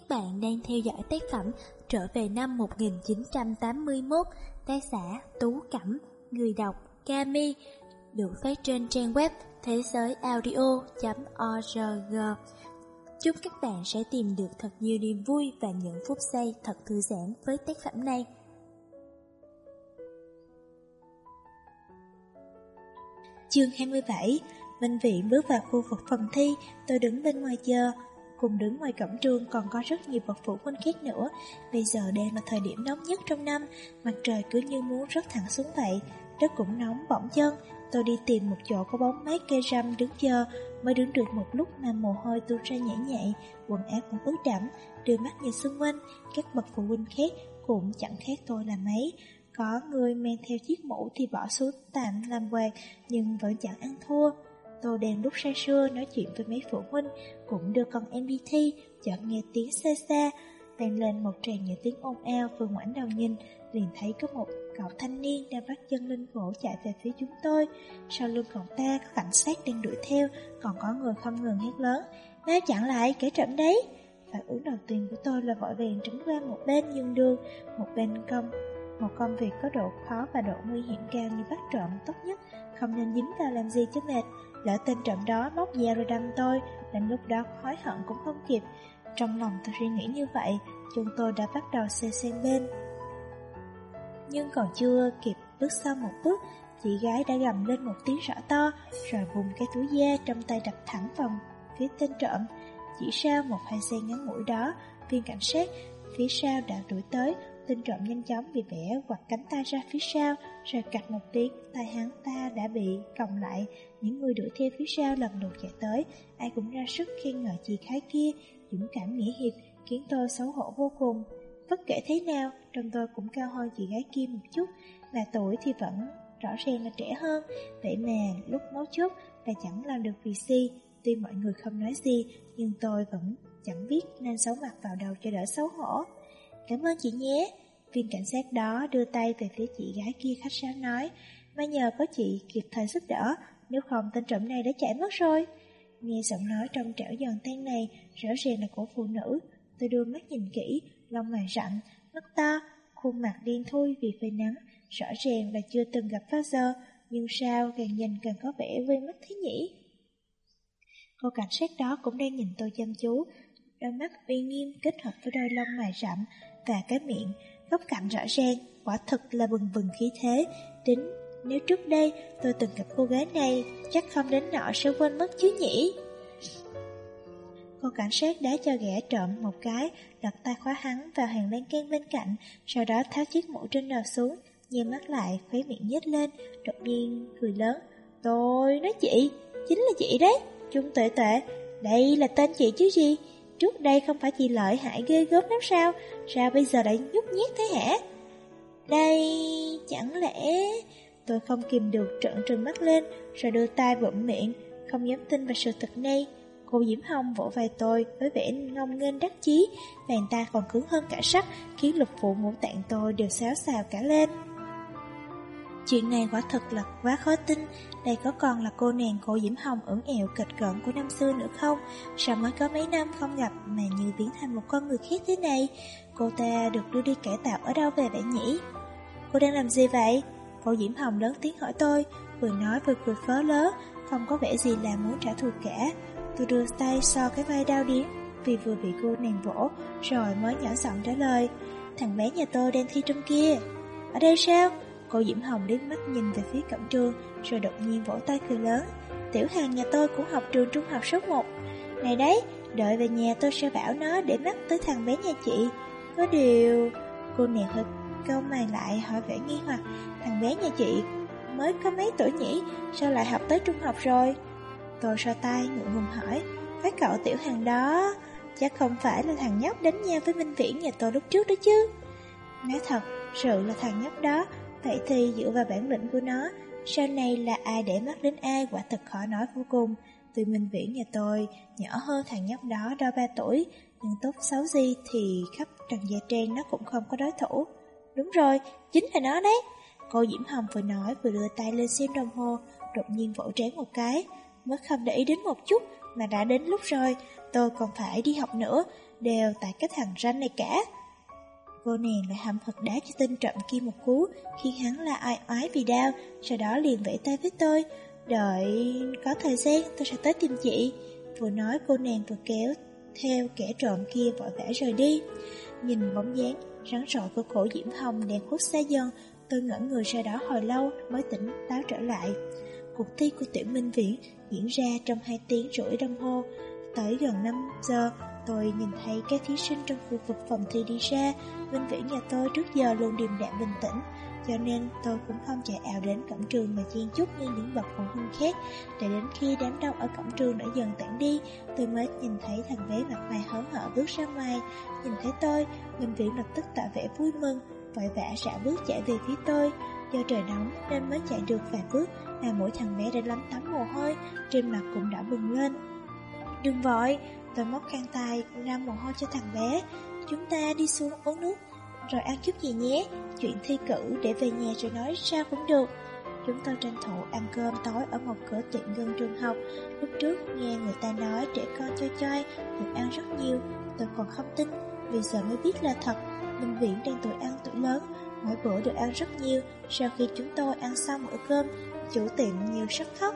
bạn đang theo dõi tác phẩm Trở về năm 1981, tác giả Tú Cẩm, người đọc Kami, được phát trên trang web thế giới audio.org. Chúc các bạn sẽ tìm được thật nhiều niềm vui và những phút giây thật thư giãn với tác phẩm này. Chương 27. Minh Viện bước vào khu vực phòng thi, tôi đứng bên ngoài chờ. Cùng đứng ngoài cổng trường còn có rất nhiều bậc phụ huynh khác nữa. Bây giờ đang là thời điểm nóng nhất trong năm, mặt trời cứ như muốn rớt thẳng xuống vậy. Đất cũng nóng bỏng chân. Tôi đi tìm một chỗ có bóng mát cây râm đứng chờ. Mới đứng được một lúc mà mồ hôi tuôn ra nhễ nhại, quần áo cũng ướt đẫm. Đưa mắt nhìn xung quanh, các bậc phụ huynh khác cũng chẳng khác tôi là mấy. Có người mang theo chiếc mũ thì bỏ xuống tạm làm quạt, nhưng vẫn chẳng ăn thua. Tôi đang lúc say sưa nói chuyện với mấy phụ huynh, cũng đưa con em đi thi, chợt nghe tiếng xa xa vang lên một tràng những tiếng ồn ào. Vừa ngoảnh đầu nhìn, liền thấy có một cậu thanh niên đang vắt chân lên gỗ chạy về phía chúng tôi. Sau lưng cậu ta có cảnh sát đang đuổi theo, còn có người không ngừng hét lớn: "Mau chặn lại, kẻ trộm đấy!" Phản ứng đầu tiên của tôi là vội vàng tránh qua một bên nhường đường. Một công việc có độ khó và độ nguy hiểm cao như bắt trộm, tốt nhất không nên dính vào làm gì cho mệt. Lỡ tên trộm đó móc dao rồi đâm tôi, đến lúc đó hối hận cũng không kịp. Trong lòng tôi suy nghĩ như vậy, chúng tôi đã bắt đầu xe sang bên. Nhưng còn chưa kịp bước sau một bước, chị gái đã gầm lên một tiếng rõ to, rồi vùng cái túi da trong tay đập thẳng vào phía tên trộm. Chỉ sau 1-2 giây ngắn ngủi đó, viên cảnh sát phía sau đã đuổi tới. Tên trộm nhanh chóng bị bẻ quặt cánh tay ra phía sau, rồi cạch một tiếng, tay hắn ta đã bị còng lại. Những người đuổi theo phía sau lần lượt chạy tới, ai cũng ra sức khen ngợi chị gái kia dũng cảm nghĩa hiệp, khiến tôi xấu hổ vô cùng. Bất kể thế nào, trông tôi cũng cao hơn chị gái kia một chút, mà tuổi thì vẫn rõ ràng là trẻ hơn. Vậy mà lúc mấu chốt là chẳng làm được vì si. Tuy mọi người không nói gì, nhưng tôi vẫn chẳng biết nên xấu mặt vào đầu cho đỡ xấu hổ. "Cảm ơn chị nhé." Viên cảnh sát đó đưa tay về phía chị gái kia khách sáo nói: "May nhờ có chị kịp thời giúp đỡ, nếu không tên trộm này đã chạy mất rồi." Nghe giọng nói trong trẻo giòn tan này, rõ ràng là của phụ nữ. Tôi đưa mắt nhìn kỹ, lông mày rậm, mắt to, khuôn mặt đen thui vì phơi nắng, rõ ràng là chưa từng gặp bao giờ, nhưng sao càng nhìn càng có vẻ quen mắt thế nhỉ? Cô cảnh sát đó cũng đang nhìn tôi chăm chú, đôi mắt uy nghiêm kết hợp với đôi lông mày rậm và cái miệng góc cạnh rõ ràng, quả thực là bừng bừng khí thế. Nếu trước đây tôi từng gặp cô gái này, chắc không đến nỗi sẽ quên mất chứ nhỉ? Cô cảnh sát đá cho gã trộm một cái, lật tay khóa hắn vào hàng lan can bên cạnh, sau đó tháo chiếc mũ trên đầu xuống, nheo mắt lại, khóe miệng nhếch lên, đột nhiên cười lớn: "Tôi nói chị, chính là chị đấy, Trung Tuệ Tuệ, đây là tên chị chứ gì? Trước đây không phải chị lợi hại ghê gớm lắm sao? Sao bây giờ lại nhút nhát thế hả?" Đây, chẳng lẽ... Tôi không kìm được trợn trừng mắt lên, rồi đưa tay bụm miệng, không dám tin vào sự thật này. Cô Diễm Hồng vỗ vai tôi với vẻ ngông nghênh đắc chí, bàn tay còn cứng hơn cả sắt, khiến lục phủ ngũ tạng tôi đều xáo xào cả lên. Chuyện này quả thật là quá khó tin. Đây có còn là cô nàng cô Diễm Hồng ẩn ẹo kịch cỡn của năm xưa nữa không? Sao mới có mấy năm không gặp mà như biến thành một con người khác thế này? Cô ta được đưa đi cải tạo ở đâu về vậy nhỉ? Cô đang làm gì vậy? Cô Diễm Hồng lớn tiếng hỏi tôi, vừa nói vừa cười phớ lớ, không có vẻ gì là muốn trả thù cả. Tôi đưa tay so cái vai đau điếng vì vừa bị cô nàng vỗ, rồi mới nhỏ giọng trả lời: "Thằng bé nhà tôi đang thi trong kia." "Ở đây sao?" Cô Diễm Hồng liếc mắt nhìn về phía cổng trường, rồi đột nhiên vỗ tay cười lớn: "Tiểu Hằng nhà tôi cũng học trường trung học số 1. Này đấy, đợi về nhà tôi sẽ bảo nó để mắt tới thằng bé nhà chị." Có điều... Cô nàng hơi cau mày lại hỏi vẻ nghi hoặc: "Thằng bé nhà chị mới có mấy tuổi nhỉ? Sao lại học tới trung học rồi?" Tôi so tay ngượng ngùng hỏi: "Cái cậu Tiểu Hằng đó chắc không phải là thằng nhóc đánh nhau với Minh Viễn nhà tôi lúc trước đó chứ?" Nói thật, sự là thằng nhóc đó. Vậy thì dựa vào bản lĩnh của nó, sau này là ai để mắt đến ai quả thật khó nói vô cùng. Tuy Minh Viễn nhà tôi nhỏ hơn thằng nhóc đó đo 3 tuổi, nhưng tốt xấu gì thì khắp Trần Gia Trang nó cũng không có đối thủ. Đúng rồi, chính là nó đấy. Cô Diễm Hồng vừa nói vừa đưa tay lên xem đồng hồ, đột nhiên vỗ trán một cái. Mới không để ý đến một chút mà đã đến lúc rồi, tôi còn phải đi học nữa. đều tại cái thằng ranh này cả. Cô nàng lại hậm hực đá cho tên trộm kia một cú, khiến hắn la oai oái vì đau, sau đó liền vẫy tay với tôi. Đợi có thời gian tôi sẽ tới tìm chị. Vừa nói cô nàng vừa kéo theo kẻ trộm kia vội vã rời đi. Nhìn bóng dáng rắn rỏi của cổ Diễm Hồng đèn khuất xa dần, tôi ngẩn người ra đó hồi lâu mới tỉnh táo trở lại. Cuộc thi của Tiểu Minh Viễn diễn ra trong 2 tiếng rưỡi đồng hồ. Tới gần 5 giờ, tôi nhìn thấy các thí sinh trong khu vực phòng thi đi ra. Minh Viễn nhà tôi trước giờ luôn điềm đạm bình tĩnh, cho nên tôi cũng không chạy ào đến cổng trường mà chen chúc như những bậc phụ huynh khác. Để đến khi đám đông ở cổng trường đã dần tản đi, tôi mới nhìn thấy thằng bé mặt mày hớn hở bước ra ngoài. Nhìn thấy tôi, Minh Viễn lập tức tỏ vẻ vui mừng, vội vã rảo bước chạy về phía tôi. Do trời nóng nên mới chạy được vài bước mà mỗi thằng bé đã lấm tấm mồ hôi, trên mặt cũng đã bừng lên. Đừng vội, tôi móc khăn tay ra mồ hôi cho thằng bé. Chúng ta đi xuống uống nước rồi ăn chút gì nhé. Chuyện thi cử để về nhà rồi nói sao cũng được. Chúng tôi tranh thủ ăn cơm tối ở một cửa tiệm gần trường học. Lúc trước nghe người ta nói trẻ con choi được ăn rất nhiều, tôi còn không tin, bây giờ mới biết là thật. Minh Viễn đang tuổi ăn tuổi lớn, mỗi bữa được ăn rất nhiều. Sau khi chúng tôi ăn xong bữa cơm, chủ tiệm nhiều sắc khóc.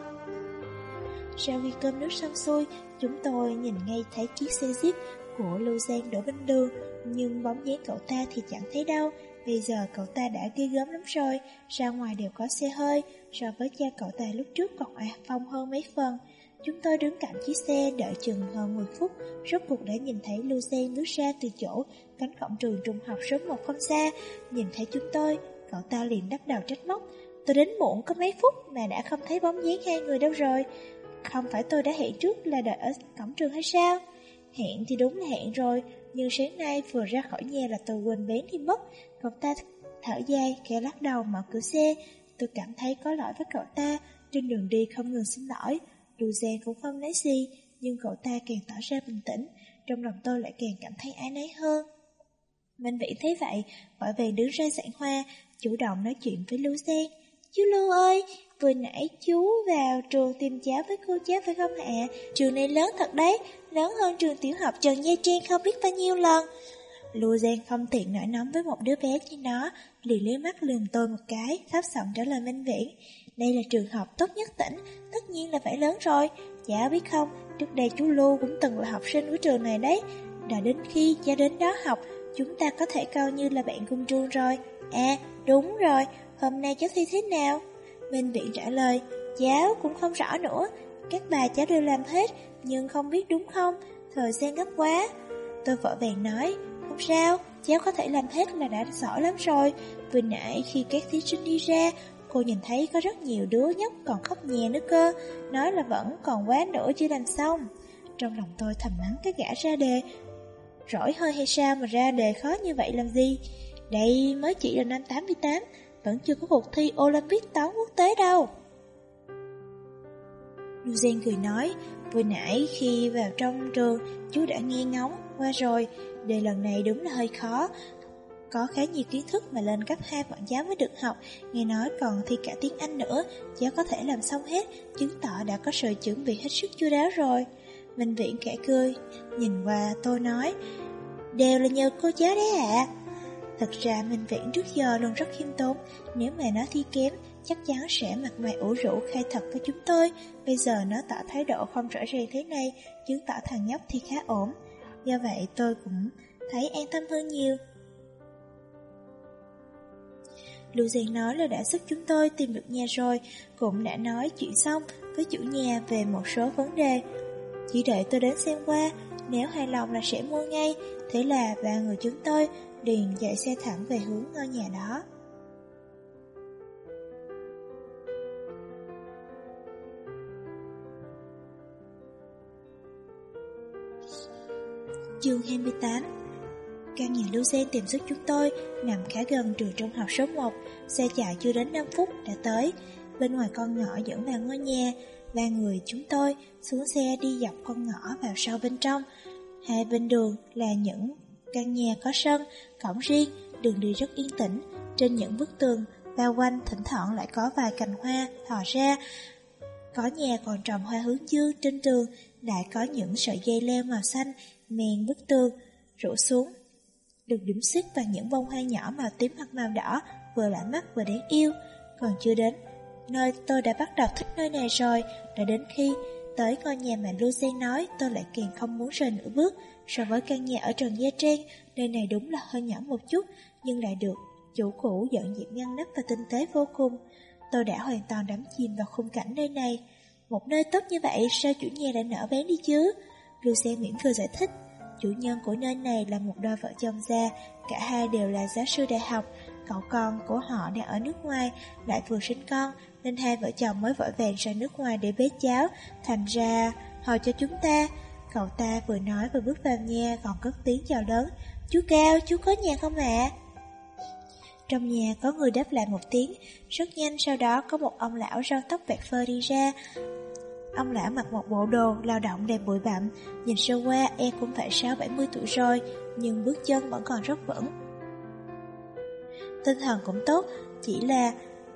Sau khi cơm nước xong xuôi, chúng tôi nhìn ngay thấy chiếc xe Jeep của Lưu Giang đổ bên đường, nhưng bóng dáng cậu ta thì chẳng thấy đâu. Bây giờ cậu ta đã ghê gớm lắm rồi, ra ngoài đều có xe hơi, so với cha cậu ta lúc trước còn oai phong hơn mấy phần. Chúng tôi đứng cạnh chiếc xe đợi chừng hơn 10 phút, rốt cuộc đã nhìn thấy Lưu Giang bước ra từ chỗ cánh cổng trường trung học số 1 không xa. Nhìn thấy chúng tôi, cậu ta liền lắc đầu trách móc. Tôi đến muộn có mấy phút mà đã không thấy bóng dáng hai người đâu rồi. Không phải tôi đã hẹn trước là đợi ở cổng trường hay sao? Hẹn thì đúng là hẹn rồi, nhưng sáng nay vừa ra khỏi nhà là tôi quên bén đi mất. Cậu ta thở dài, khẽ lắc đầu mở cửa xe. Tôi cảm thấy có lỗi với cậu ta, trên đường đi không ngừng xin lỗi. Lưu Giang cũng không nói gì, nhưng cậu ta càng tỏ ra bình tĩnh, trong lòng tôi lại càng cảm thấy áy náy hơn. Minh Viễn thấy vậy, vội vàng đứng ra giảng hoa, chủ động nói chuyện với Lưu Giang. Chú Lưu ơi, vừa nãy chú vào trường tìm cháu với cô cháu phải không ạ? Trường này lớn thật đấy, lớn hơn trường tiểu học Trần Nha Trang không biết bao nhiêu lần. Lưu Giang không tiện nổi nóng với một đứa bé như nó, liền liếc mắt lườm tôi một cái, thấp giọng trả lời Minh Viễn. Đây là trường học tốt nhất tỉnh, tất nhiên là phải lớn rồi. Cháu biết không, trước đây chú Lưu cũng từng là học sinh của trường này đấy. Đã đến khi cháu đến đó học, chúng ta có thể coi như là bạn cùng trường rồi. À, đúng rồi, hôm nay cháu thi thế nào? Minh Viễn trả lời, cháu cũng không rõ nữa. Các bài cháu đều làm hết, nhưng không biết đúng không, thời gian gấp quá. Tôi vội vàng nói, không sao, cháu có thể làm hết là đã giỏi lắm rồi. Vừa nãy khi các thí sinh đi ra, cô nhìn thấy có rất nhiều đứa nhóc còn khóc nhè nữa cơ, nói là vẫn còn quá nữa chưa làm xong. Trong lòng tôi thầm mắng cái gã ra đề, rỗi hơi hay sao mà ra đề khó như vậy làm gì. Đây mới chỉ là năm 88, vẫn chưa có cuộc thi Olympic toán quốc tế đâu. Lưu Giang cười nói, vừa nãy khi vào trong trường, chú đã nghe ngóng qua rồi, đề lần này đúng là hơi khó. Có khá nhiều kiến thức mà lên cấp 2 bọn cháu mới được học, nghe nói còn thi cả tiếng Anh nữa, cháu có thể làm xong hết, chứng tỏ đã có sự chuẩn bị hết sức chu đáo rồi. Minh Viễn khẽ cười, nhìn qua tôi nói, đều là nhờ cô cháu đấy ạ. Thật ra Minh Viễn trước giờ luôn rất khiêm tốn, nếu mà nó thi kém, chắc chắn sẽ mặt mày ủ rũ khai thật với chúng tôi. Bây giờ nó tỏ thái độ không rõ ràng thế này, chứng tỏ thằng nhóc thì khá ổn. Do vậy tôi cũng thấy an tâm hơn nhiều. Lưu Giang nói là đã giúp chúng tôi tìm được nhà rồi, cũng đã nói chuyện xong với chủ nhà về một số vấn đề. Chỉ đợi tôi đến xem qua, nếu hài lòng là sẽ mua ngay. Thế là ba người chúng tôi liền chạy xe thẳng về hướng ngôi nhà đó. Chương 28. Căn nhà Lưu Giang tìm giúp chúng tôi nằm khá gần trường trung học số 1, xe chạy chưa đến 5 phút đã tới. Bên ngoài con ngõ dẫn vào ngôi nhà, ba người chúng tôi xuống xe đi dọc con ngõ vào sâu bên trong. Hai bên đường là những căn nhà có sân, cổng riêng, đường đi rất yên tĩnh. Trên những bức tường bao quanh thỉnh thoảng lại có vài cành hoa thò ra. Có nhà còn trồng hoa hướng dương trên tường, lại có những sợi dây leo màu xanh men bức tường. rủ xuống, được điểm xuyết bằng những bông hoa nhỏ màu tím hoặc màu đỏ, vừa lạ mắt vừa đáng yêu. Còn chưa đến nơi tôi đã bắt đầu thích nơi này rồi. Đã đến khi tới ngôi nhà mà Lucien nói, tôi lại càng không muốn rời nửa bước. So với căn nhà ở Trần Gia Trang, nơi này đúng là hơi nhỏ một chút, nhưng lại được chủ cũ dọn dẹp ngăn nắp và tinh tế vô cùng. Tôi đã hoàn toàn đắm chìm vào khung cảnh nơi này. Một nơi tốt như vậy, sao chủ nhà lại nỡ bán đi chứ? Lucien mỉm cười giải thích. Chủ nhân của nơi này là một đôi vợ chồng già, cả hai đều là giáo sư đại học. Cậu con của họ đang ở nước ngoài, lại vừa sinh con, nên hai vợ chồng mới vội vàng ra nước ngoài để bế cháu. Thành ra, hồi cho chúng ta. Cậu ta vừa nói vừa bước vào nhà, còn cất tiếng chào lớn. Chú Cao, chú có nhà không ạ? Trong nhà có người đáp lại một tiếng. Rất nhanh sau đó có một ông lão râu tóc bạc phơ đi ra. Ông lão mặc một bộ đồ lao động đầy bụi bặm, nhìn sơ qua cũng phải 60-70 tuổi rồi, nhưng bước chân vẫn còn rất vững. Tinh thần cũng tốt, chỉ là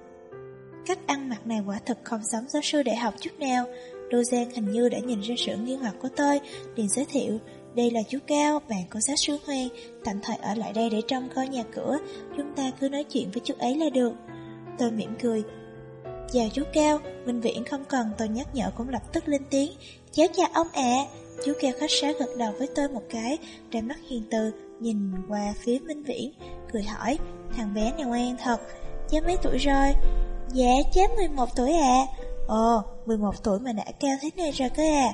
cách ăn mặc này quả thực không giống giáo sư đại học chút nào. Lucien hình như đã nhìn ra sự nghi hoặc của tôi, liền giới thiệu. Đây là chú Cao, bạn của giáo sư Hoàng, tạm thời ở lại đây để trông coi nhà cửa, chúng ta cứ nói chuyện với chú ấy là được. Tôi mỉm cười. Chào chú Cao, Minh Viễn không cần tôi nhắc nhở cũng lập tức lên tiếng. Cháu chào ông ạ. Chú Cao khách sáo gật đầu với tôi một cái, đôi mắt hiền từ nhìn qua phía Minh Viễn, cười hỏi, thằng bé này ngoan thật. Cháu mấy tuổi rồi? Dạ cháu 11 tuổi ạ. Ồ, 11 tuổi mà đã cao thế này rồi cơ à.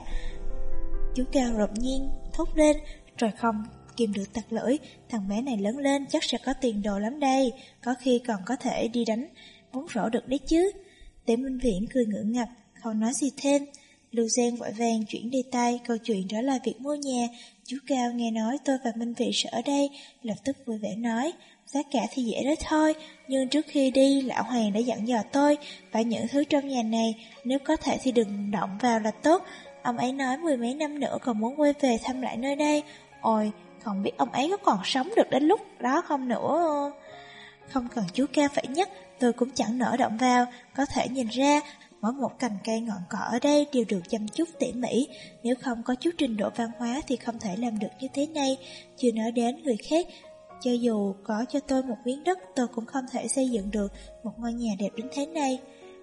Chú Cao đột nhiên thốt lên, rồi không kìm được tặc lưỡi. Thằng bé này lớn lên chắc sẽ có tiền đồ lắm đây, có khi còn có thể đi đánh bóng rổ được đấy chứ. Tế Minh Viễn cười ngượng ngập, không nói gì thêm. Lucien vội vàng chuyển đề tài, câu chuyện đó là việc mua nhà. Chú Cao nghe nói tôi và Minh Viễn sẽ ở đây, lập tức vui vẻ nói, giá cả thì dễ đó thôi, nhưng trước khi đi, lão Hoàng đã dặn dò tôi, phải những thứ trong nhà này, nếu có thể thì đừng động vào là tốt. Ông ấy nói 10 mấy năm nữa còn muốn quay về thăm lại nơi đây. Ôi, không biết ông ấy có còn sống được đến lúc đó không nữa. Không cần chú Cao phải nhắc, tôi cũng chẳng nỡ động vào, có thể nhìn ra mỗi một cành cây ngọn cỏ ở đây đều được chăm chút tỉ mỉ, nếu không có chút trình độ văn hóa thì không thể làm được như thế này, chưa nói đến người khác. Cho dù có cho tôi một miếng đất, tôi cũng không thể xây dựng được một ngôi nhà đẹp đến thế này.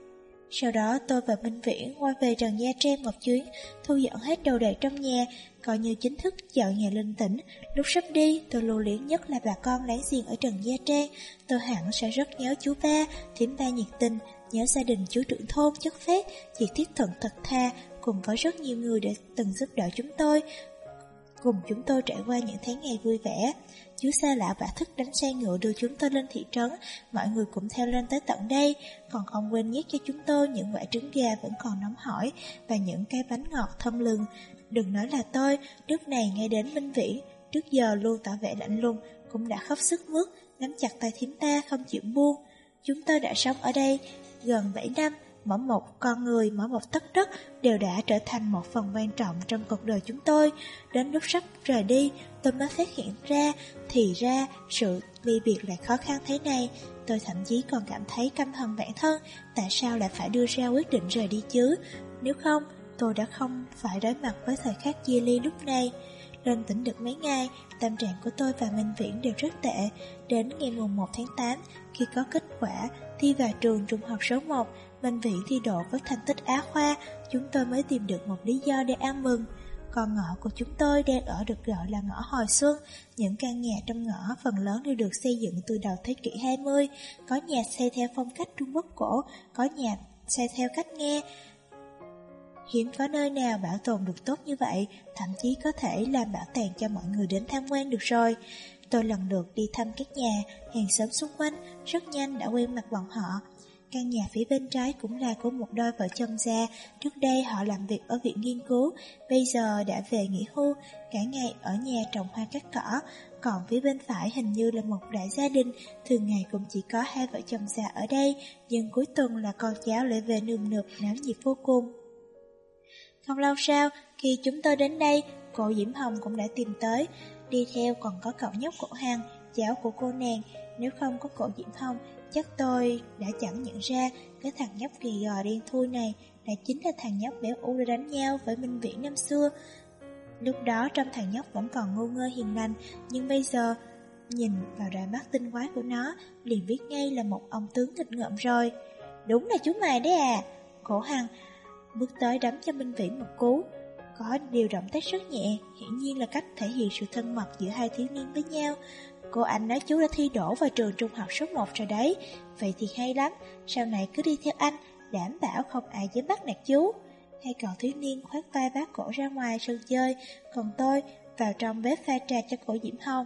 Sau đó tôi và Minh Viễn quay về Trần Gia Trang một chuyến, thu dọn hết đồ đạc trong nhà, coi như chính thức dọn nhà linh tĩnh. Lúc sắp đi, tôi lưu luyến nhất là bà con láng giềng ở Trần Gia Trang. Tôi hẳn sẽ rất nhớ chú ba, thím ba nhiệt tình, nhớ gia đình chú trưởng thôn chất phác, chỉ thiết thuận thật tha, cùng với rất nhiều người đã từng giúp đỡ chúng tôi. Cùng chúng tôi trải qua những tháng ngày vui vẻ. Chú Sa lão bả thức đánh xe ngựa đưa chúng tôi lên thị trấn, mọi người cũng theo lên tới tận đây, còn không quên nhét cho chúng tôi những quả trứng gà vẫn còn nóng hổi và những cái bánh ngọt thơm lừng. Đừng nói là tôi, lúc này ngay đến Minh Viễn, trước giờ luôn tỏ vẻ lạnh lùng, cũng đã khóc sức mướt, nắm chặt tay thím ta không chịu buông. Chúng tôi đã sống ở đây gần 7 năm, mỗi một con người, mỗi một tấc đất đều đã trở thành một phần quan trọng trong cuộc đời chúng tôi. Đến lúc sắp rời đi, tôi mới phát hiện ra, thì ra sự ly biệt lại khó khăn thế này. Tôi thậm chí còn cảm thấy căm hận bản thân, tại sao lại phải đưa ra quyết định rời đi chứ? Nếu không, tôi đã không phải đối mặt với thời khắc chia ly lúc này. Lên tỉnh được mấy ngày, tâm trạng của tôi và Minh Viễn đều rất tệ. Đến ngày mùng 1 tháng 8, khi có kết quả thi vào trường trung học số 1, Minh Viễn thi đỗ với thành tích Á khoa, chúng tôi mới tìm được một lý do để ăn mừng. Con ngõ của chúng tôi đang ở được gọi là ngõ Hồi Xuân. Những căn nhà trong ngõ phần lớn đều được xây dựng từ đầu thế kỷ 20. Có nhà xây theo phong cách Trung Quốc cổ, có nhà xây theo cách Nga. Hiếm có nơi nào bảo tồn được tốt như vậy, thậm chí có thể làm bảo tàng cho mọi người đến tham quan được rồi. Tôi lần lượt đi thăm các nhà, hàng xóm xung quanh, rất nhanh đã quen mặt bọn họ. Căn nhà phía bên trái cũng là của một đôi vợ chồng già, trước đây họ làm việc ở viện nghiên cứu, bây giờ đã về nghỉ hưu, cả ngày ở nhà trồng hoa cắt cỏ. Còn phía bên phải hình như là một đại gia đình, thường ngày cũng chỉ có hai vợ chồng già ở đây, nhưng cuối tuần là con cháu lại về nườm nượp náo nhiệt vô cùng. Không lâu sau, khi chúng tôi đến đây, cô Diễm Hồng cũng đã tìm tới, đi theo còn có cậu nhóc cổ Hằng, cháu của cô nàng. Nếu không có cô Diễm Hồng, chắc tôi đã chẳng nhận ra cái thằng nhóc gầy gò đen thui này đã chính là thằng nhóc béo ú đã đánh nhau với Minh Viễn năm xưa. Lúc đó trong thằng nhóc vẫn còn ngu ngơ hiền lành, nhưng bây giờ nhìn vào đôi mắt tinh quái của nó, liền biết ngay là một ông tướng nghịch ngợm rồi. Đúng là chúng mày đấy à. Cổ Hằng bước tới đấm cho Minh Vĩ một cú. Có điều động tác rất nhẹ, hiển nhiên là cách thể hiện sự thân mật giữa hai thiếu niên với nhau. Cô anh nói chú đã thi đỗ vào trường trung học số 1 rồi đấy. Vậy thì hay lắm, sau này cứ đi theo anh, đảm bảo không ai dám bắt nạt chú. Hai cậu thiếu niên khoác vai vác cổ ra ngoài sân chơi, còn tôi vào trong bếp pha trà cho cổ Diễm Hồng.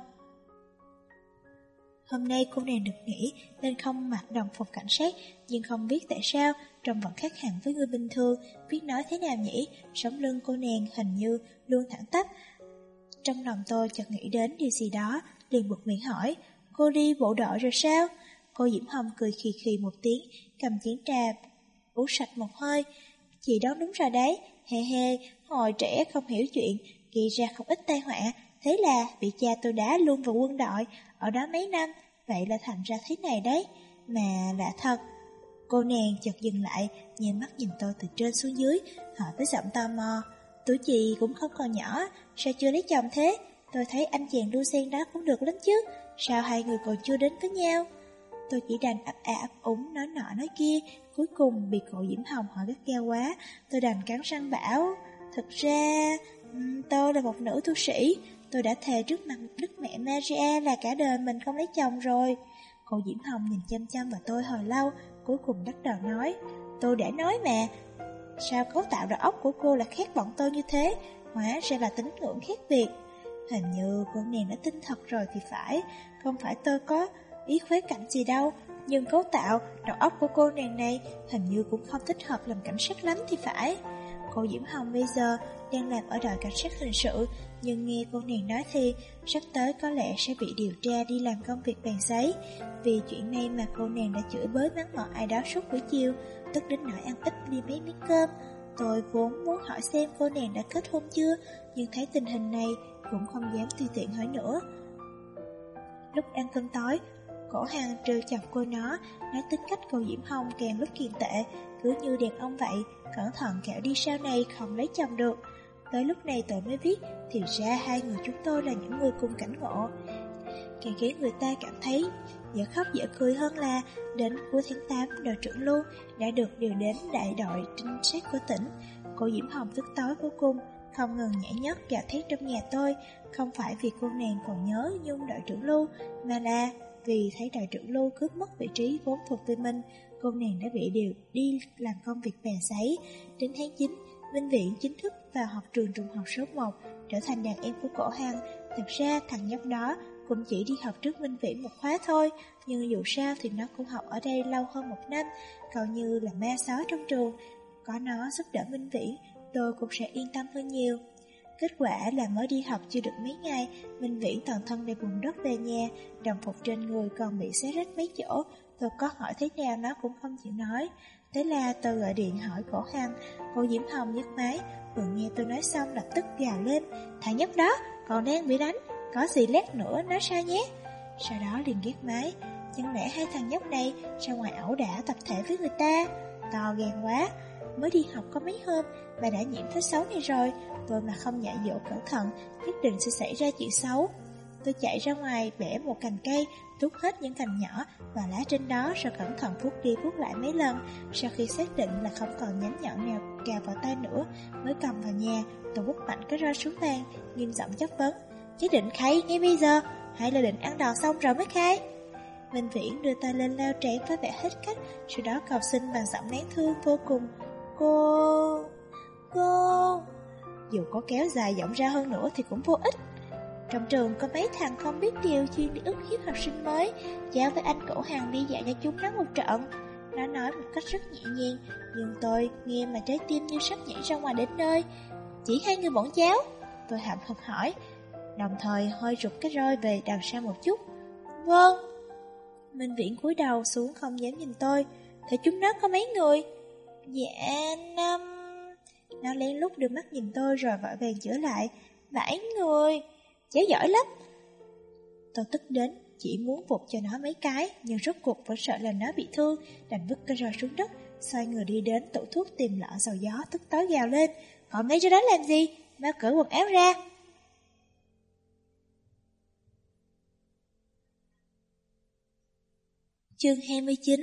Hôm nay cô nàng được nghỉ nên không mặc đồng phục cảnh sát, nhưng không biết tại sao trông vẫn khác hẳn với người bình thường. Biết nói thế nào nhỉ? Sống lưng cô nàng hình như luôn thẳng tắp. Trong lòng tôi chợt nghĩ đến điều gì đó, liền buột miệng hỏi: cô đi bộ đội rồi sao? Cô Diễm Hồng cười khì khì một tiếng, cầm chén trà uống sạch một hơi. Chị đoán đúng rồi đấy, he he, hồi trẻ không hiểu chuyện, gây ra không ít tai họa. Thế là bị cha tôi đá luôn vào quân đội, ở đó mấy năm, vậy là thành ra thế này đấy. Mà lạ thật. Cô nàng chợt dừng lại, nháy mắt nhìn tôi từ trên xuống dưới, hỏi với giọng tò mò: tuổi chị cũng không còn nhỏ, sao chưa lấy chồng thế? Tôi thấy anh chàng đu sen đó cũng được lắm chứ, sao hai người còn chưa đến với nhau? Tôi chỉ đành ấp a ấp úng nói nọ nói kia, cuối cùng bị cô Diễm Hồng hỏi gắt gao quá, tôi đành cắn răng bảo: thực ra tôi là một nữ tu sĩ, tôi đã thề trước mặt Đức Mẹ Maria là cả đời mình không lấy chồng rồi. Cô Diễm Hồng nhìn chăm chăm vào tôi hồi lâu, cuối cùng lắc đầu nói: tôi đã nói mà, sao cấu tạo đầu óc của cô là khác bọn tôi như thế, hóa ra là tín ngưỡng khác biệt. Hình như cô nàng đã tin thật rồi thì phải, không phải tôi có ý khuấy cảnh gì đâu, nhưng cấu tạo đầu óc của cô nàng này hình như cũng không thích hợp làm cảnh sát lắm thì phải. Cô Diễm Hồng bây giờ đang làm ở đội cảnh sát hình sự, nhưng nghe cô nàng nói thì sắp tới có lẽ sẽ bị điều tra đi làm công việc bàn giấy. Vì chuyện này mà cô nàng đã chửi bới mắng mỏ ai đó suốt buổi chiều, tức đến nỗi ăn ít đi mấy miếng cơm. Tôi vốn muốn hỏi xem cô nàng đã kết hôn chưa, nhưng thấy tình hình này cũng không dám tùy tiện hỏi nữa. Lúc ăn cơm tối, Cổ Hằng trêu chọc cô nó, nói tính cách cô Diễm Hồng càng lúc càng tệ, cứ như đàn ông vậy, cẩn thận kẻo đi sau này không lấy chồng được. Tới lúc này tôi mới biết, thì ra hai người chúng tôi là những người cùng cảnh ngộ. Càng khiến người ta cảm thấy dở khóc dở cười hơn là đến cuối tháng 8, đội trưởng Lưu đã được điều đến đại đội trinh sát của tỉnh. Cô Diễm Hồng tức tối vô cùng, không ngừng nhảy nhót gào thét trong nhà tôi, không phải vì cô nàng còn nhớ nhung đội trưởng Lưu, mà là vì thấy đội trưởng Lưu cướp mất vị trí vốn thuộc về mình. Cô nàng đã bị điều đi làm công việc bè giấy. Đến tháng 9, Minh Viễn chính thức vào học trường trung học số 1, trở thành đàn em của Cổ Hằng. Thực ra thằng nhóc đó cũng chỉ đi học trước Minh Viễn một khóa thôi, nhưng dù sao thì nó cũng học ở đây lâu hơn 1 năm, coi như là ma sói trong trường. Có nó giúp đỡ Minh Viễn, tôi cũng sẽ yên tâm hơn nhiều. Kết quả là mới đi học chưa được mấy ngày, Minh Viễn toàn thân đầy bùn đất về nhà, đồng phục trên người còn bị xé rách mấy chỗ. Tôi có hỏi thế nào nó cũng không chịu nói. Thế là tôi gọi điện hỏi Cổ Hằng. Cô Diễm Hồng nhấc máy, vừa nghe tôi nói xong lập tức gào lên: thằng nhóc đó còn đang bị đánh, có gì lát nữa nói sao nhé. Sau đó liền ghét máy. Chẳng lẽ hai thằng nhóc này ra ngoài ẩu đả tập thể với người ta? To gan quá. Mới đi học có mấy hôm mà đã nhiễm thói xấu này rồi. Tôi mà không dạy dỗ cẩn thận, nhất định sẽ xảy ra chuyện xấu. Tôi chạy ra ngoài bẻ một cành cây, tuốt hết những cành nhỏ và lá trên đó, rồi cẩn thận vuốt đi vuốt lại mấy lần. Sau khi xác định là không còn nhánh nhọn nào cào vào tay nữa, mới cầm vào nhà. Tôi bút mạnh cái roi xuống bàn, nghiêm giọng chất vấn: chứ định khai ngay bây giờ, hay là định ăn đòn xong rồi mới khai? Minh Viễn đưa tay lên lao trán với vẻ hết cách, sau đó cầu xin bằng giọng đáng thương vô cùng: cô... Dù có kéo dài giọng ra hơn nữa thì cũng vô ích. Trong trường có mấy thằng không biết điều chuyên đi ức hiếp học sinh mới, giao với anh Cổ Hằng đi dạy cho chúng nó một trận. Nó nói một cách rất nhẹ nhàng, nhưng tôi nghe mà trái tim như sắp nhảy ra ngoài đến nơi. Chỉ hai người bọn cháu? Tôi hậm hực hỏi, đồng thời hơi rụt cái roi về đằng sau một chút. Vâng. Minh Viễn cúi đầu xuống không dám nhìn tôi. Thế chúng nó có mấy người? Dạ 5. Nó lén lút đưa mắt nhìn tôi rồi vội vàng chữa lại. 7 người. Cháu giỏi lắm. Tôi tức đến, chỉ muốn vụt cho nó mấy cái, nhưng rốt cuộc vẫn sợ là nó bị thương, đành vứt cái roi xuống đất, xoay người đi đến tủ thuốc tìm lọ dầu gió, tức tối gào lên. Còn ngay cho đó làm gì? mau cởi quần áo ra. Chương 29.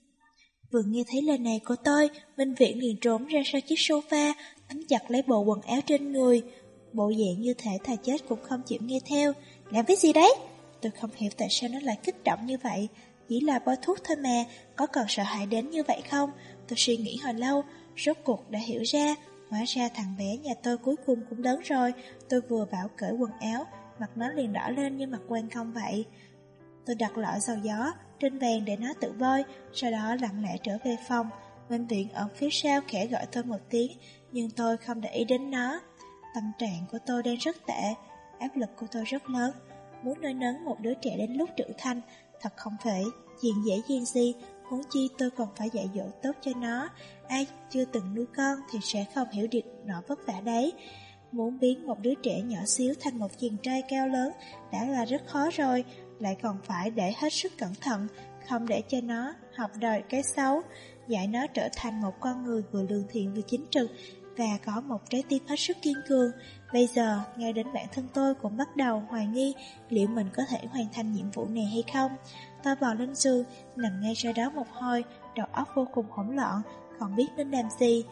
Vừa nghe thấy lời này của tôi, Minh Viễn liền trốn ra sau chiếc sofa, nắm chặt lấy bộ quần áo trên người. Bộ dạng như thể thà chết cũng không chịu nghe theo. Làm cái gì đấy? Tôi không hiểu tại sao nó lại kích động như vậy. Chỉ là bôi thuốc thôi mà, có cần sợ hãi đến như vậy không? Tôi suy nghĩ hồi lâu, rốt cuộc đã hiểu ra. Hóa ra thằng bé nhà tôi cuối cùng cũng lớn rồi. Tôi vừa bảo cởi quần áo, mặt nó liền đỏ lên như mặt quan công vậy. Tôi đặt lọ dầu gió trên bàn để nó tự bôi, sau đó lặng lẽ trở về phòng. Minh Viễn ở phía sau khẽ gọi tôi một tiếng, nhưng tôi không để ý đến nó. Tâm trạng của tôi đang rất tệ, áp lực của tôi rất lớn. Muốn nuôi nấng một đứa trẻ đến lúc trưởng thành, thật không phải chuyện dễ dàng gì, huống chi tôi còn phải dạy dỗ tốt cho nó. Ai chưa từng nuôi con thì sẽ không hiểu được nỗi vất vả đấy. Muốn biến một đứa trẻ nhỏ xíu thành một chàng trai cao lớn đã là rất khó rồi, lại còn phải để hết sức cẩn thận, không để cho nó học đòi cái xấu, dạy nó trở thành một con người vừa lương thiện vừa chính trực và có một trái tim hết sức kiên cường. Bây giờ, ngay đến bản thân tôi cũng bắt đầu hoài nghi liệu mình có thể hoàn thành nhiệm vụ này hay không. Tôi bò lên giường, nằm ngay sau đó một hồi, đầu óc vô cùng hỗn loạn, không biết nên làm gì.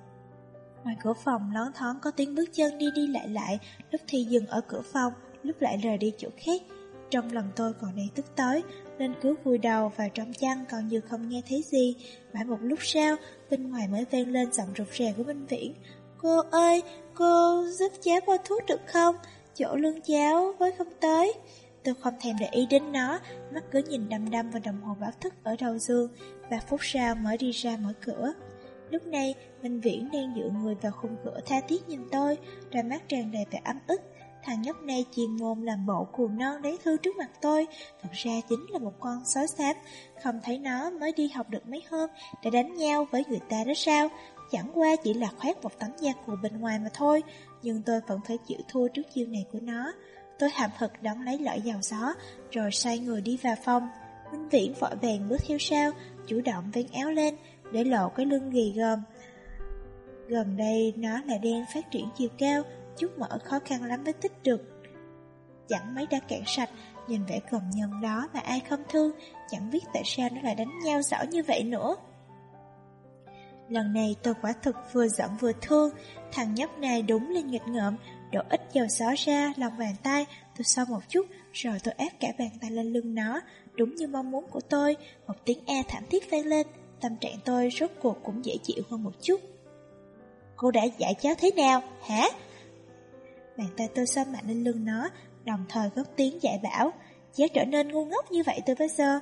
Ngoài cửa phòng loáng thoáng có tiếng bước chân đi đi lại, lúc thì dừng ở cửa phòng, lúc lại rời đi chỗ khác. Trong lòng tôi còn đang tức tối, nên cứ vùi đầu vào trong chăn còn như không nghe thấy gì. Mãi một lúc sau, bên ngoài mới vang lên giọng rụt rè của Minh Viễn. Cô ơi, cô giúp cháu bôi thuốc được không? Chỗ lưng cháu với không tới. Tôi không thèm để ý đến nó, mắt cứ nhìn đăm đăm vào đồng hồ báo thức ở đầu giường. 3 phút sau mới đi ra mở cửa. Lúc này, Minh Viễn đang dựa người vào khung cửa tha thiết nhìn tôi, đôi mắt tràn đầy vẻ ấm ức. Thằng nhóc này chuyên môn làm bộ cuồng non đáng thương trước mặt tôi, thật ra chính là một con sói xám. Không thấy nó mới đi học được mấy hôm để đánh nhau với người ta đó sao? Chẳng qua chỉ là khoác một tấm da cù bên ngoài mà thôi, nhưng tôi vẫn phải chịu thua trước chiêu này của nó. Tôi hậm hực đón lấy lọ dầu gió, rồi xoay người đi vào phòng. Minh Viễn vội vàng bước theo sau, chủ động vén áo lên, để lộ cái lưng gầy gòm. Gần đây nó lại đang phát triển chiều cao, chút mỡ khó khăn lắm mới tích được. Chẳng mấy đã cạn sạch, nhìn vẻ cồng nhân đó mà ai không thương, chẳng biết tại sao nó lại đánh nhau giỏi như vậy nữa. Lần này tôi quả thực vừa giận vừa thương, thằng nhóc này đúng là nghịch ngợm, đổ ít dầu xó ra lòng bàn tay, tôi xoa một chút, rồi tôi ép cả bàn tay lên lưng nó, đúng như mong muốn của tôi, một tiếng A thảm thiết vang lên, tâm trạng tôi rốt cuộc cũng dễ chịu hơn một chút. Cô đã dạy cháu thế nào, hả? Bàn tay tôi xoa mạnh lên lưng nó, đồng thời góp tiếng dạy bảo, cháu trở nên ngu ngốc như vậy từ bây giờ.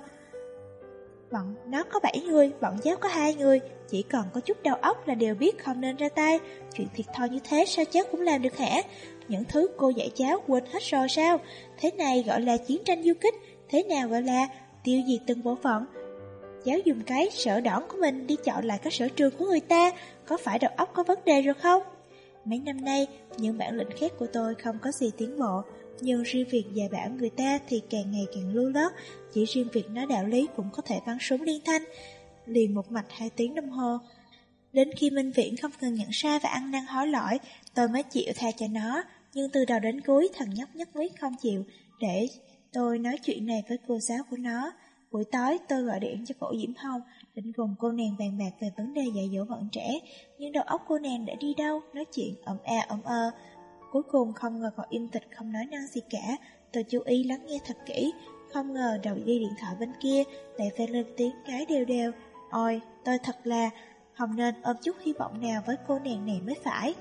Bọn nó có 7 người, bọn cháu có 2 người, chỉ cần có chút đầu óc là đều biết không nên ra tay. Chuyện thiệt thòi như thế sao cháu cũng làm được hả? Những thứ cô dạy cháu quên hết rồi sao? Thế này gọi là chiến tranh du kích, thế nào gọi là tiêu diệt từng bộ phận? Cháu dùng cái sở đoản của mình đi chọn lại các sở trường của người ta, có phải đầu óc có vấn đề rồi không? Mấy năm nay, những bản lĩnh khác của tôi không có gì tiến bộ, nhưng riêng việc dạy bảo người ta thì càng ngày càng lưu lót. Chỉ riêng việc nói đạo lý cũng có thể bắn súng liên thanh, liền một mạch 2 tiếng đồng hồ. Đến khi Minh Viễn không cần nhận sai và ăn năn hối lỗi, tôi mới chịu tha cho nó. Nhưng từ đầu đến cuối, thằng nhóc nhất quyết không chịu để tôi nói chuyện này với cô giáo của nó. Buổi tối tôi gọi điện cho cổ Diễm Hồng, định cùng cô nàng bàn bạc về vấn đề dạy dỗ bọn trẻ, nhưng đầu óc cô nàng đã đi đâu, nói chuyện ậm ơ. Cuối cùng không ngờ còn im tịch không nói năng gì cả. Tôi chú ý lắng nghe thật kỹ, không ngờ đầu dây điện thoại bên kia lại vang lên tiếng cái đều đều. Ôi, tôi thật là không nên ôm chút hy vọng nào với cô nàng này mới phải.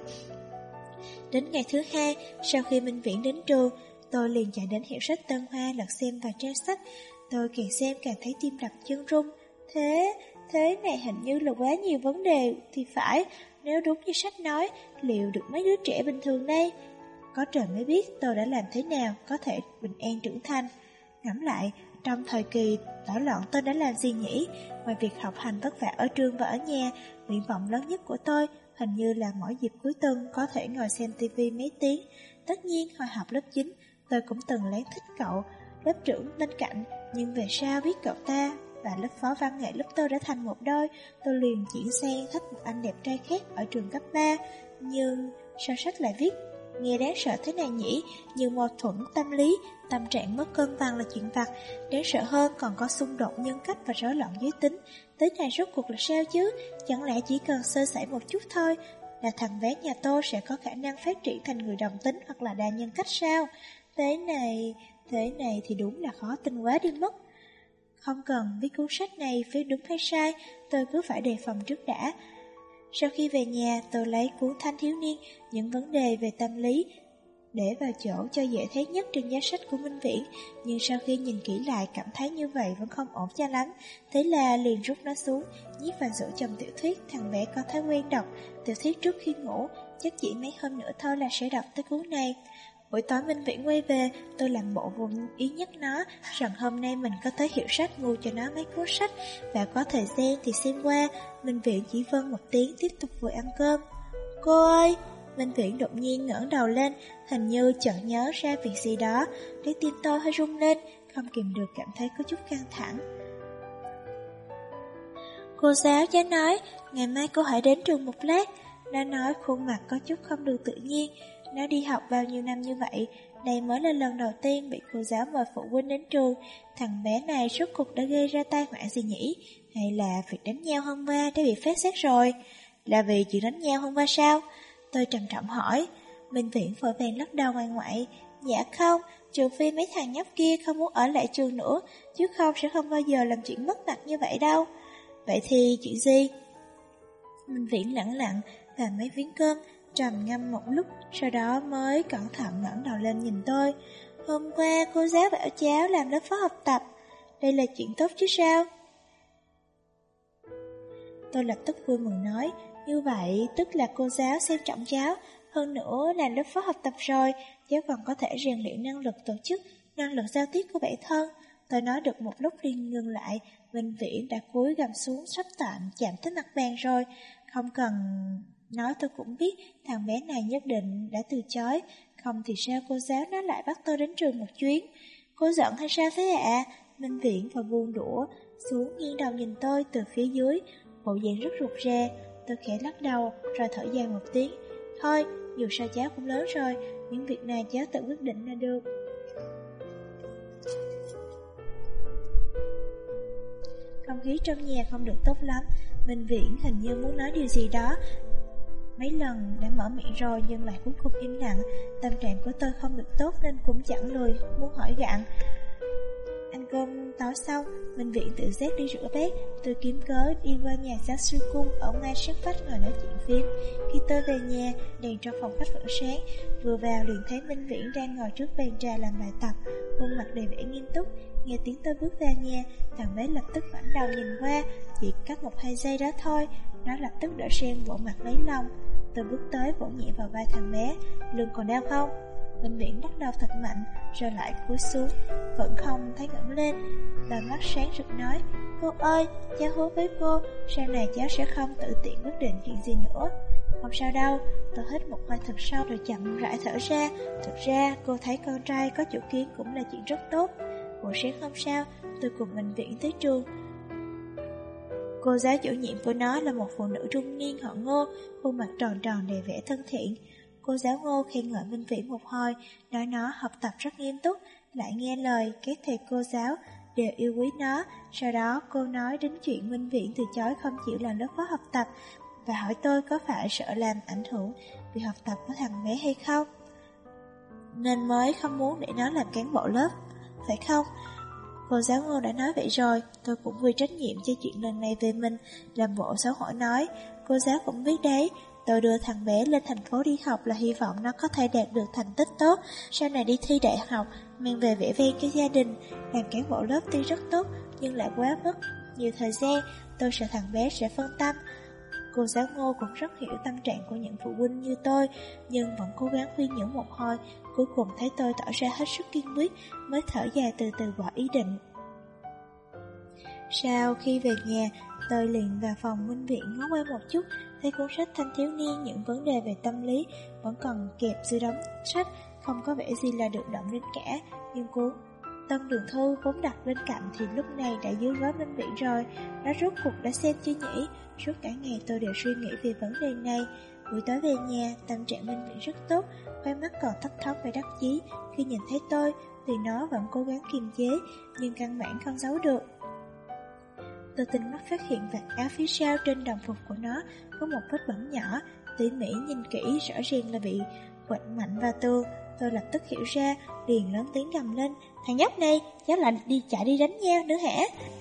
Đến ngày thứ 2, sau khi Minh Viễn đến trường, tôi liền chạy đến hiệu sách Tân Hoa lật xem vài trang sách. Tôi càng xem càng thấy tim đập chân run. Thế này hình như là quá nhiều vấn đề thì phải. Nếu đúng như sách nói, liệu được mấy đứa trẻ bình thường đây? Có trời mới biết tôi đã làm thế nào có thể bình an trưởng thành. Ngẫm lại, trong thời kỳ đảo loạn tôi đã làm gì nhỉ? Ngoài việc học hành vất vả ở trường và ở nhà, nguyện vọng lớn nhất của tôi hình như là mỗi dịp cuối tuần có thể ngồi xem tivi mấy tiếng. Tất nhiên, hồi học lớp 9, tôi cũng từng lén thích cậu lớp trưởng bên cạnh, nhưng về sau biết cậu ta và lớp phó văn nghệ lớp tôi đã thành một đôi, tôi liền chuyển sang thích một anh đẹp trai khác ở trường cấp 3. Nhưng Sao sách lại viết nghe đáng sợ thế này nhỉ? Như mâu thuẫn tâm lý, tâm trạng mất cân bằng là chuyện vặt. Đáng sợ hơn còn có xung đột nhân cách và rối loạn giới tính. Tới này rốt cuộc là sao chứ? Chẳng lẽ chỉ cần sơ sẩy một chút thôi là thằng bé nhà tôi sẽ có khả năng phát triển thành người đồng tính hoặc là đa nhân cách sao? Thế này thì đúng là khó tin quá đi mất. Không cần biết cuốn sách này viết đúng hay sai, tôi cứ phải đề phòng trước đã. Sau khi về nhà, tôi lấy cuốn Thanh thiếu niên, những vấn đề về tâm lý, để vào chỗ cho dễ thấy nhất trên giá sách của Minh Viễn. Nhưng sau khi nhìn kỹ lại cảm thấy như vậy vẫn không ổn cho lắm. Thế là liền rút nó xuống, nhét vào giữa chồng tiểu thuyết. Thằng bé có thói quen đọc tiểu thuyết trước khi ngủ, chắc chỉ mấy hôm nữa thôi là sẽ đọc tới cuốn này. Buổi tối Minh Viễn quay về, tôi làm bộ vô ý nhắc nó rằng hôm nay mình có tới hiệu sách mua cho nó mấy cuốn sách và có thời gian thì xem qua. Minh Viễn chỉ vâng một tiếng tiếp tục vừa ăn cơm. Cô ơi! Minh Viễn đột nhiên ngẩng đầu lên, hình như chợt nhớ ra việc gì đó. Trái tim tôi hơi rung lên, không kìm được cảm thấy có chút căng thẳng. Cô giáo cháu nói, ngày mai cô hãy đến trường một lát. Nó nói khuôn mặt có chút không được tự nhiên. Nó đi học bao nhiêu năm như vậy, đây mới là lần đầu tiên bị cô giáo mời phụ huynh đến trường. Thằng bé này rốt cuộc đã gây ra tai họa gì nhỉ? Hay là việc đánh nhau hôm qua đã bị phát xét rồi? Là vì chuyện đánh nhau hôm qua sao? Tôi trầm trọng hỏi. Minh Viễn vội vàng lắc đầu ngoại ngoại. Dạ không, trừ phi mấy thằng nhóc kia không muốn ở lại trường nữa, chứ không sẽ không bao giờ làm chuyện mất mặt như vậy đâu. Vậy thì chuyện gì? Minh Viễn lẳng lặng và mấy miếng cơm, trầm ngâm một lúc, sau đó mới cẩn thận ngẩng đầu lên nhìn tôi. Hôm qua cô giáo bảo cháu làm lớp phó học tập, đây là chuyện tốt chứ sao? Tôi lập tức vui mừng nói, như vậy tức là cô giáo xem trọng cháu, hơn nữa làm lớp phó học tập rồi, cháu còn có thể rèn luyện năng lực tổ chức, năng lực giao tiếp của bản thân. Tôi nói được một lúc liền ngừng lại, Minh Viễn đã cúi gằm xuống sắp tạm chạm tới mặt bàn rồi, không cần nói tôi cũng biết thằng bé này nhất định đã từ chối, không thì sao cô giáo nó lại bắt tôi đến trường một chuyến. Cô giận hay sao thế ạ? Minh Viễn và buông đũa xuống nghiêng đầu nhìn tôi từ phía dưới, bộ dạng rất rụt rè. Tôi khẽ lắc đầu rồi thở dài một tiếng. Thôi, dù sao cháu cũng lớn rồi, những việc này cháu tự quyết định là được. Không khí trong nhà không được tốt lắm. Minh Viễn hình như muốn nói điều gì đó, mấy lần đã mở miệng rồi nhưng lại cuối cùng im lặng. Tâm trạng của tôi không được tốt nên cũng chẳng lười muốn hỏi gạn. Ăn cơm tối xong, Minh Viễn tự giác đi rửa bát. Tôi kiếm cớ đi qua nhà giáo sư Cung ở ngay sát vách ngồi nói chuyện phím. Khi tôi về nhà, đèn trong phòng khách vẫn sáng. Vừa vào liền thấy Minh Viễn đang ngồi trước bàn trà làm bài tập, khuôn mặt đầy vẻ nghiêm túc. Nghe tiếng tôi bước vào nhà, thằng bé lập tức ngoảnh đầu nhìn qua. Chỉ cách 1-2 giây đó thôi, nó lập tức đỡ sen vỗ mặt lấy lòng. Tôi bước tới vỗ nhẹ vào vai thằng bé. Lưng còn đau không? Minh Viễn lắc đầu thật mạnh, rồi lại cúi xuống, vẫn không thấy ngẩng lên. Bà mắt sáng rực nói, cô ơi, cháu hứa với cô, sau này cháu sẽ không tự tiện quyết định chuyện gì nữa. Không sao đâu, tôi hít một hơi thật sâu rồi chậm rãi thở ra. Thực ra, cô thấy con trai có chủ kiến cũng là chuyện rất tốt. Buổi sáng hôm sau, tôi cùng Minh Viễn tới trường. Cô giáo chủ nhiệm của nó là một phụ nữ trung niên họ Ngô, khuôn mặt tròn tròn đầy vẻ thân thiện. Cô giáo Ngô khen ngợi Minh Viễn một hồi, nói nó học tập rất nghiêm túc, lại nghe lời, các thầy cô giáo đều yêu quý nó. Sau đó cô nói đến chuyện Minh Viễn từ chối không chịu làm lớp phó học tập và hỏi tôi có phải sợ làm ảnh hưởng việc học tập của thằng bé hay không, nên mới không muốn để nó làm cán bộ lớp, phải không? Cô giáo Ngô đã nói vậy rồi. Tôi cũng vì trách nhiệm cho chuyện lần này về mình, làm bộ xấu hổ nói, cô giáo cũng biết đấy, tôi đưa thằng bé lên thành phố đi học là hy vọng nó có thể đạt được thành tích tốt, sau này đi thi đại học, mang về vẻ vang cho gia đình. Làm cán bộ lớp tuy rất tốt, nhưng lại quá mất nhiều thời gian, tôi sợ thằng bé sẽ phân tâm. Cô giáo Ngô cũng rất hiểu tâm trạng của những phụ huynh như tôi, nhưng vẫn cố gắng khuyên nhủ một hồi. Cuối cùng thấy tôi tỏ ra hết sức kiên quyết, mới thở dài từ từ bỏ ý định. Sau khi về nhà, tôi liền vào phòng Minh Viễn ngó qua một chút, thấy cuốn sách Thanh thiếu niên những vấn đề về tâm lý vẫn còn kẹp dưới đống sách, không có vẻ gì là được động đến cả. Nhưng cuốn Tân Đường Thư vốn đặt bên cạnh thì lúc này đã dưới gối Minh Viễn rồi. Nó rốt cuộc đã xem chưa nhỉ? Suốt cả ngày tôi đều suy nghĩ về vấn đề này. Buổi tối về nhà, tâm trạng Minh Viễn rất tốt, khoai mắt còn thấp thỏm và đắc chí khi nhìn thấy tôi, vì nó vẫn cố gắng kiềm chế, nhưng căn bản không giấu được. Tôi tinh mắt phát hiện vạt áo phía sau trên đồng phục của nó có một vết bỏng nhỏ, tỉ mỉ nhìn kỹ rõ ràng là bị quạnh mạnh vào tường. Tôi lập tức hiểu ra, liền lớn tiếng gầm lên: "Thằng nhóc này, cháu lại chạy đi đánh nhau nữa hả?"